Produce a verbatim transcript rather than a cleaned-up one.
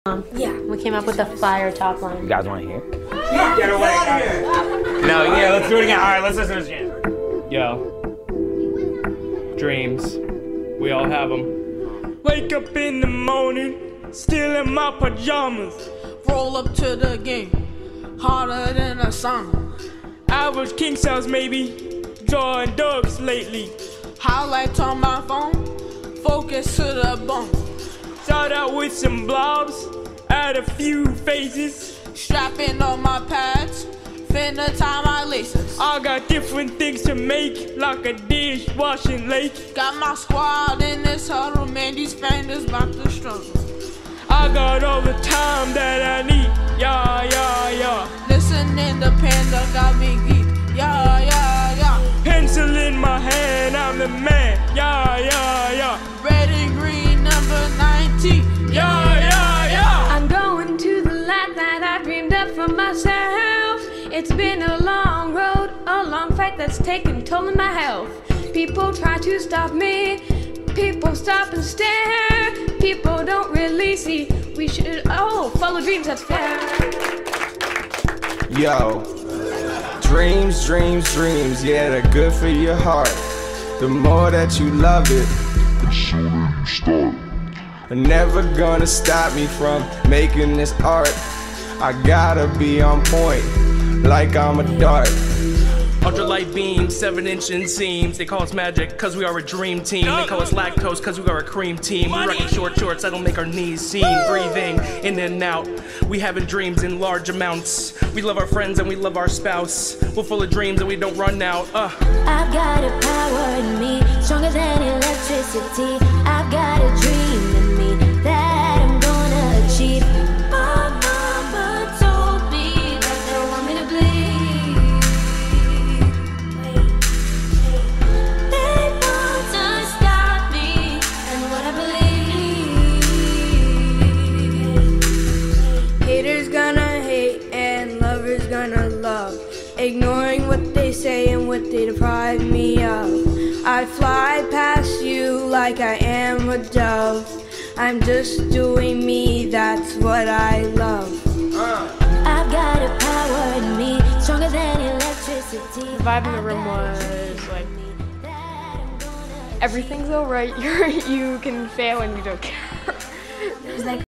Um, Yeah. we came up with a fire top line. You guys want to hear? Yeah. Get away, guys. No, yeah, let's do it again. All right, let's listen to this again. Yo. Dreams. We all have them. Wake up in the morning, still in my pajamas. Roll up to the game, harder than a summer. Average king size maybe, drawing dogs lately. Highlights on my phone, focus to the bone. Start out with some blobs, add a few phases. Strapping on my pads, finna tie my laces. I got different things to make, like a dishwashing lake. Got my squad in this huddle, man, these fenders about to struggle. I got all the time that I need, yeah, yeah, yeah. Listening to Panda got me geek, yeah, yeah, yeah. Pencil in my hand, I'm the man, yeah, yeah, yeah. Red and green, number nineteen, Yeah, yeah, yeah. I'm going to the light that I dreamed up for myself. It's been a long road, a long fight that's taken toll on my health. People try to stop me, people stop and stare. People don't really see we should, oh, follow dreams, that's fair. Yo, dreams, dreams, dreams, yeah, they're good for your heart. The more that you love it, the sooner you start. They're never gonna stop me from making this art. I gotta be on point, like I'm a dart. Ultralight beams, seven inch inseams. They call us magic, cause we are a dream team. They call us lactose, cause we are a cream team. We rockin' short shorts that'll make our knees seem. Breathing in and out. We having dreams in large amounts. We love our friends and we love our spouse. We're full of dreams and we don't run out. Uh. I've got a power in me, stronger than electricity. I've got a dream in me that I'm gonna achieve. My mama told me that they want me to bleed. They want to stop me and what I believe. Haters gonna hate and lovers gonna love, ignoring what they say and what they deprive me of. I fly past you like I am a dove. I'm just doing me, that's what I love. I've got a power in me, stronger than electricity. The vibe in the room was like, everything's alright, you're, you can fail and you don't care. It was like